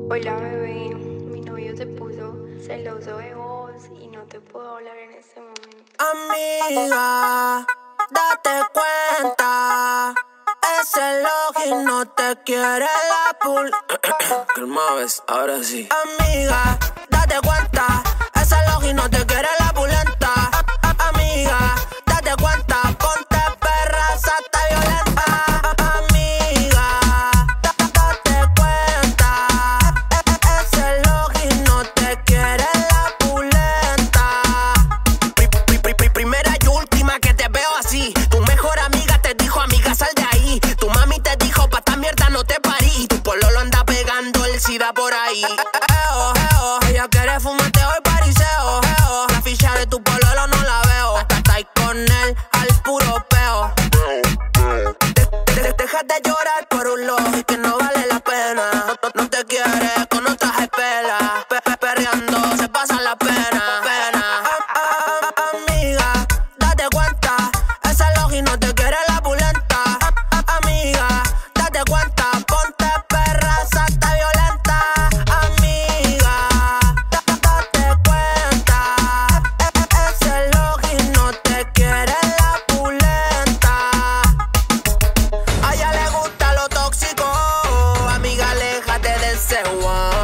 Hola bebé, mi novio se puso celoso de vos y no te puedo hablar en este momento. Amiga, date cuenta, ese login no te quiere la pool. Calma, ves, ahora sí. Amiga, date cuenta, ese login no te quiere la pulenta. Amiga, date cuenta, ponte perra, sata violenta. Amiga, date cuenta, ese login no te quiere la pulenta. Primera y última que te veo así. Tu mejor amiga te dijo, amiga, sal de ahí. Tu mami te dijo, pa' esta mierda no te parí. Tu pololo anda pegando el SIDA por ahí. Ella quiere fumarte hoy pariseo. La ficha de tu pololo no la veo. Hasta ahí con él al puro peo. Deja de llorar por un logi que no vale la pena. No te quiere con otras espelas. Perreando se pasa la pena. Amiga, date cuenta, ese logi no te quiere la pulenta. Amiga, date cuenta, ponte perra, sata violenta. Amiga, date cuenta, ese logi no te quiere la pulenta. A ella le gusta lo tóxico, amiga, aléjate de ese one.